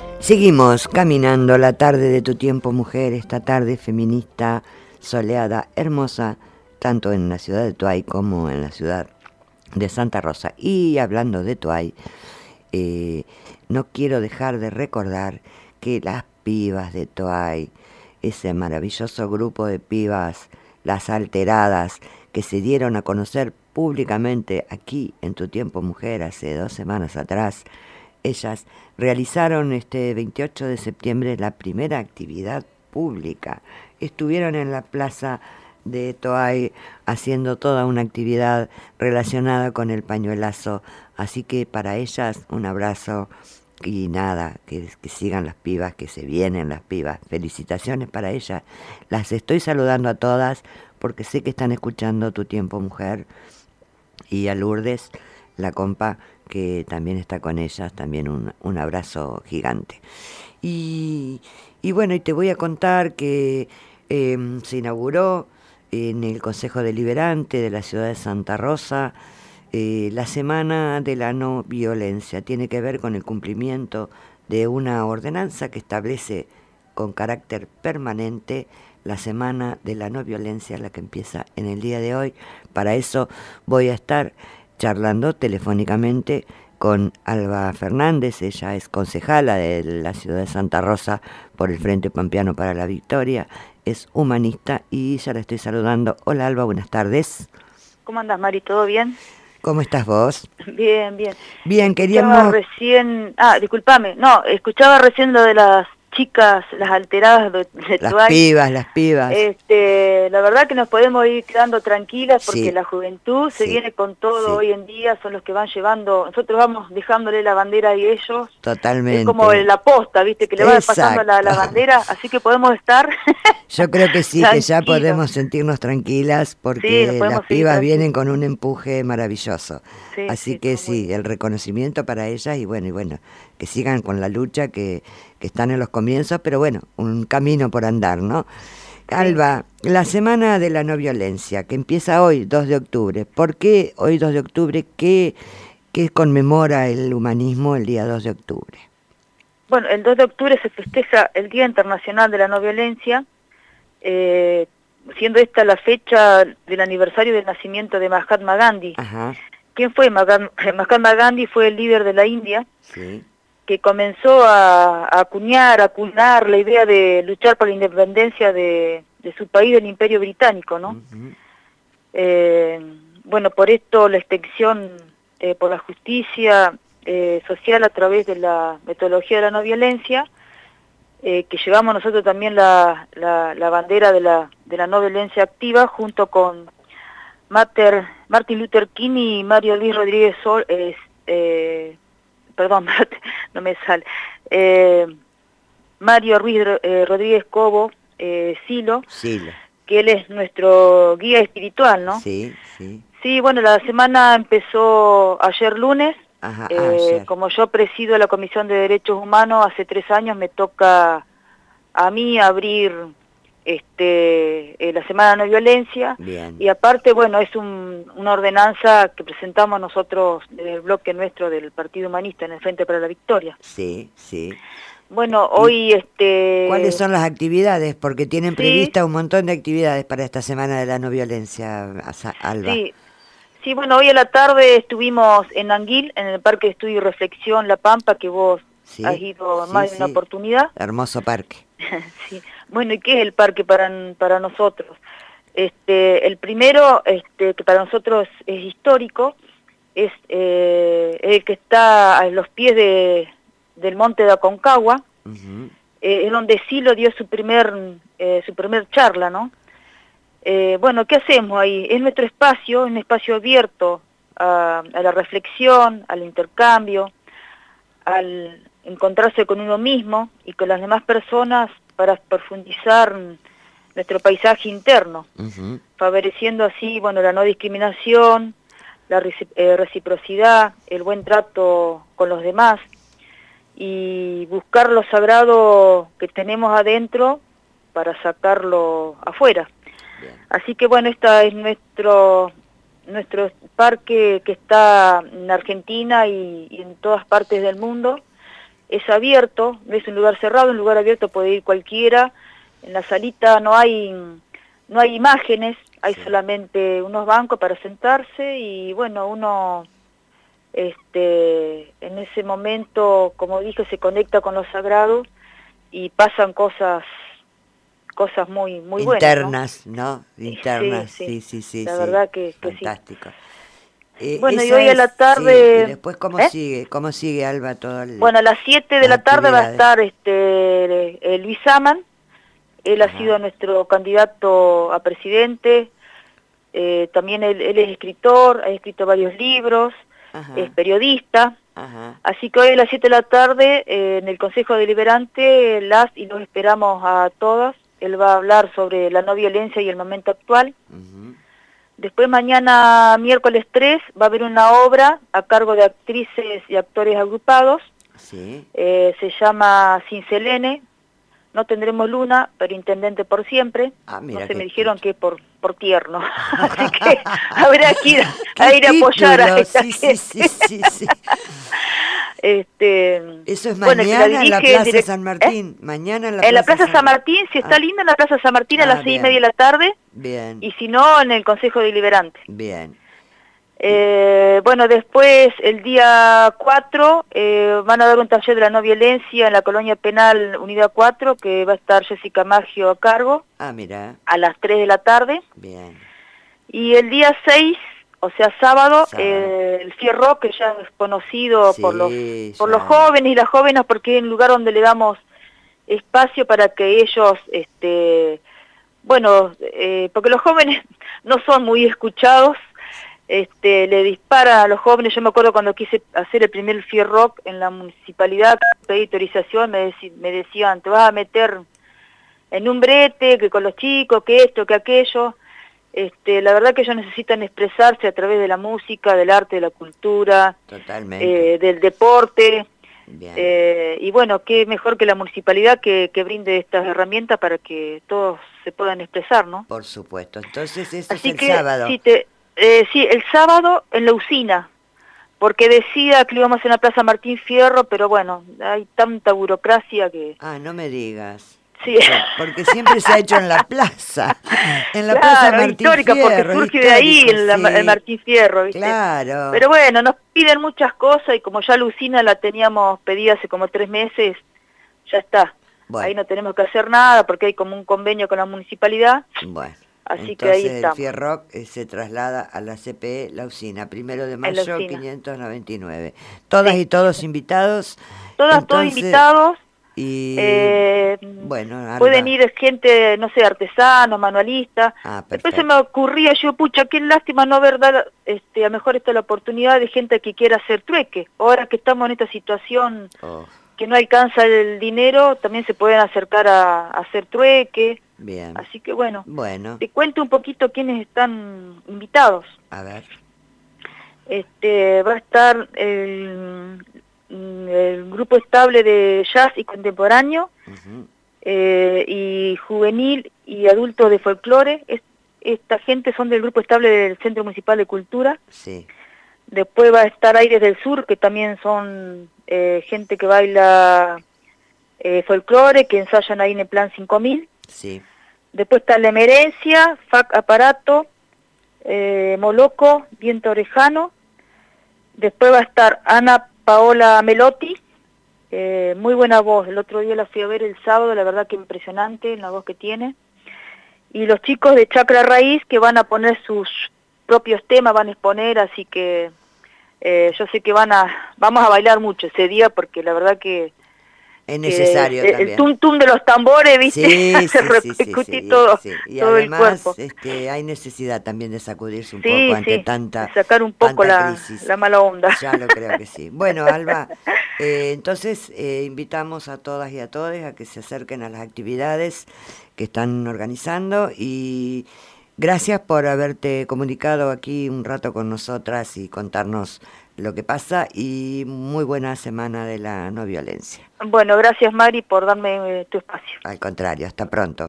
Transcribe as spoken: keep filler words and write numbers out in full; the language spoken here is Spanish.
Seguimos caminando la tarde de tu tiempo, mujer, esta tarde feminista, soleada, hermosa, tanto en la ciudad de Toay como en la ciudad de Santa Rosa. Y hablando de Toay, eh, no quiero dejar de recordar que las pibas de Toay, ese maravilloso grupo de pibas, las alteradas, que se dieron a conocer públicamente aquí en Tu Tiempo Mujer hace dos semanas atrás, ellas realizaron este veintiocho de septiembre la primera actividad pública. Estuvieron en la plaza de Toay haciendo toda una actividad relacionada con el pañuelazo. Así que para ellas un abrazo y nada, que, que sigan las pibas, que se vienen las pibas. Felicitaciones para ellas. Las estoy saludando a todas porque sé que están escuchando Tu Tiempo Mujer. Y a Lourdes, la compa, que también está con ellas, también un, un abrazo gigante. Y, y bueno, y te voy a contar que eh, se inauguró en el Consejo Deliberante de la ciudad de Santa Rosa eh, la Semana de la No Violencia. Tiene que ver con el cumplimiento de una ordenanza que establece con carácter permanente la Semana de la No Violencia, la que empieza en el día de hoy. Para eso voy a estar charlando telefónicamente con Alba Fernández. Ella es concejala de la ciudad de Santa Rosa por el Frente Pampeano para la Victoria, es humanista y ya la estoy saludando. Hola Alba, buenas tardes. ¿Cómo andas, Mari? ¿Todo bien? ¿Cómo estás vos? Bien, bien. Bien, queríamos... Escuchaba recién... Ah, discúlpame. No, escuchaba recién lo de las chicas, las alteradas de, de Las Toay. pibas, las pibas. Este, la verdad que nos podemos ir quedando tranquilas porque Sí, la juventud se sí, viene con todo sí. hoy en día, son los que van llevando, nosotros vamos dejándole la bandera a ellos. Totalmente. Es como la posta, ¿viste? Que le va pasando la, la bandera, así que podemos estar Yo creo que sí, que ya podemos sentirnos tranquilas porque sí, las pibas vienen con un empuje maravilloso. Sí, así sí, que sí, el reconocimiento para ellas y bueno, y bueno, que sigan con la lucha que, que están en los comienzos, pero bueno, un camino por andar, ¿no? Sí. Alba, la Semana de la No Violencia, que empieza hoy, dos de octubre. ¿Por qué hoy, dos de octubre? ¿Qué, qué conmemora el humanismo el día dos de octubre? Bueno, el dos de octubre se festeja el Día Internacional de la No Violencia, eh, siendo esta la fecha del aniversario del nacimiento de Mahatma Gandhi. Ajá. ¿Quién fue? Mahatma Gandhi fue el líder de la India, sí. que comenzó a, a acuñar, a acuñar la idea de luchar por la independencia de, de su país, del Imperio Británico, ¿no? Uh-huh. eh, bueno, por esto la extensión eh, por la justicia eh, social a través de la metodología de la no violencia, eh, que llevamos nosotros también la, la, la bandera de la, de la no violencia activa, junto con Mater, Martin Luther King y Mario Luis Rodríguez Sol, eh, eh, perdón, no me sale, eh, Mario Ruiz eh, Rodríguez Cobo, eh, Silo, Silo, que él es nuestro guía espiritual, ¿no? Sí, sí. Sí, bueno, la semana empezó ayer lunes. Ajá, eh, ayer. Como yo presido la Comisión de Derechos Humanos, hace tres años me toca a mí abrir este eh, la Semana de No Violencia. Bien. Y aparte, bueno, es un, una ordenanza que presentamos nosotros en el bloque nuestro del Partido Humanista en el Frente para la Victoria. Sí, sí. Bueno, hoy este... ¿Cuáles son las actividades? Porque tienen sí. prevista un montón de actividades para esta Semana de la No Violencia, Alba. Sí. Sí, bueno, hoy a la tarde estuvimos en Anguil, en el Parque de Estudio y Reflexión La Pampa, que vos sí, has ido sí, más de sí. una oportunidad. Hermoso parque. Sí. Bueno, ¿y qué es el parque para, para nosotros? Este, el primero, este, que para nosotros es histórico, es eh, el que está a los pies de, del monte de Aconcagua, uh-huh. eh, es donde Silo dio su primer, eh, su primer charla, ¿no? Eh, bueno, ¿qué hacemos ahí? Es nuestro espacio, un espacio abierto a, a la reflexión, al intercambio, al encontrarse con uno mismo y con las demás personas para profundizar nuestro paisaje interno, uh-huh. favoreciendo así, bueno, la no discriminación, la eh, reciprocidad, el buen trato con los demás y buscar lo sagrado que tenemos adentro para sacarlo afuera. Así que bueno, este es nuestro nuestro parque que está en Argentina y, y en todas partes del mundo, es abierto, no es un lugar cerrado, un lugar abierto puede ir cualquiera. En la salita no hay, no hay imágenes, hay sí. solamente unos bancos para sentarse y bueno, uno este, en ese momento, como dije, se conecta con lo sagrado y pasan cosas cosas muy muy internas, buenas, ¿no? ¿no? Internas, sí, sí, sí, sí. La sí. verdad que, que fantástico. Sí. Eh, bueno, y hoy es, a la tarde... Sí. ¿Y después cómo ¿eh? sigue? ¿Cómo sigue, Alba, todo el, Bueno, a las siete de la tarde va a estar este eh, Luis Aman. Él Ajá. ha sido nuestro candidato a presidente. Eh, también él, él es escritor, ha escrito varios libros, Ajá. es periodista. Ajá. Así que hoy a las siete de la tarde, eh, en el Consejo Deliberante, las y los esperamos a todas. Él va a hablar sobre la no violencia y el momento actual. Uh-huh. Después mañana, miércoles tres, va a haber una obra a cargo de actrices y actores agrupados. Sí. Eh, se llama Cincelene. No tendremos luna, pero intendente por siempre. Ah, mira, no sé, qué me dijeron título. que es por, por tierno. Así que habrá que ir a, a, ir a apoyar a esta sí, gente. Sí, sí, sí, sí. Este, Eso es bueno, mañana la en la Plaza direct... San Martín. ¿Eh? Mañana en la en Plaza, la Plaza San... San Martín, si está ah. linda en la Plaza San Martín a ah, las seis y bien. media de la tarde. Bien. Y si no, en el Consejo Deliberante. Bien. Eh, bueno, después, el día cuatro, eh, van a dar un taller de la no violencia en la Colonia Penal Unidad cuatro, que va a estar Jessica Maggio a cargo. Ah, mira. A las tres de la tarde. Bien. Y el día seis, o sea, sábado, sábado. Eh, el Fierro, que ya es conocido sí, por los por ya. los jóvenes y las jóvenes, porque es un lugar donde le damos espacio para que ellos, este, bueno, eh, porque los jóvenes no son muy escuchados. Este, le dispara a los jóvenes. Yo me acuerdo cuando quise hacer el primer Fierrock en la municipalidad, pedí autorización, me, dec me decían, te vas a meter en un brete, que con los chicos, que esto, que aquello. Este, la verdad que ellos necesitan expresarse a través de la música, del arte, de la cultura, Totalmente. Eh, del deporte. Eh, y bueno, qué mejor que la municipalidad que, que brinde estas herramientas para que todos se puedan expresar, ¿no? Por supuesto. Entonces, esto Así es el que, sábado. Si te, Eh, sí, el sábado en la usina, porque decía que íbamos en la Plaza Martín Fierro, pero bueno, hay tanta burocracia que... Ah, no me digas. Sí. Porque siempre se ha hecho en la plaza, en la claro, Plaza Martín histórica, Fierro. porque surge histórico, de ahí el, sí. el Martín Fierro, ¿viste? Claro. Pero bueno, nos piden muchas cosas y como ya la usina la teníamos pedida hace como tres meses, ya está. Bueno. Ahí no tenemos que hacer nada porque hay como un convenio con la municipalidad. Bueno. Así Entonces, que ahí estamos. el Fierrock eh, se traslada a la C P E La Usina, primero de mayo, quinientos noventa y nueve. Todas sí. y todos invitados. Todas, Entonces, todos invitados. Y eh, bueno, Alba. Pueden ir gente, no sé, artesanos, manualistas. Ah, Después se me ocurría, yo, pucha, qué lástima no haber dado, este, a lo mejor esta es la oportunidad de gente que quiera hacer trueque. Ahora que estamos en esta situación oh. que no alcanza el dinero, también se pueden acercar a, a hacer trueque. Bien. Así que bueno, bueno, te cuento un poquito quiénes están invitados. A ver. Este, va a estar el, el grupo estable de jazz y contemporáneo, uh-huh. eh, y juvenil y adultos de folclore. Es, esta gente son del grupo estable del Centro Municipal de Cultura. Sí. Después va a estar Aires del Sur, que también son eh, gente que baila eh, folclore, que ensayan ahí en el Plan cinco mil. Sí. Después está La Emerencia, F A C Aparato, eh, Moloco, Viento Orejano. Después va a estar Ana Paola Melotti, eh, muy buena voz. El otro día la fui a ver el sábado, la verdad que impresionante la voz que tiene. Y los chicos de Chacra Raíz que van a poner sus propios temas, van a exponer, así que eh, yo sé que van a vamos a bailar mucho ese día porque la verdad que es necesario eh, también. El tum tum de los tambores, ¿viste? Sí, se sí, repercutí sí, sí, todo, sí. Y todo además, el cuerpo. Este, hay necesidad también de sacudirse un sí, poco ante sí, tanta de sacar un poco la, la mala onda. Ya lo creo que sí. Bueno, Alba, eh, entonces eh, invitamos a todas y a todos a que se acerquen a las actividades que están organizando y gracias por haberte comunicado aquí un rato con nosotras y contarnos lo que pasa y muy buena semana de la no violencia. Bueno, gracias Mari por darme eh, tu espacio. Al contrario, hasta pronto.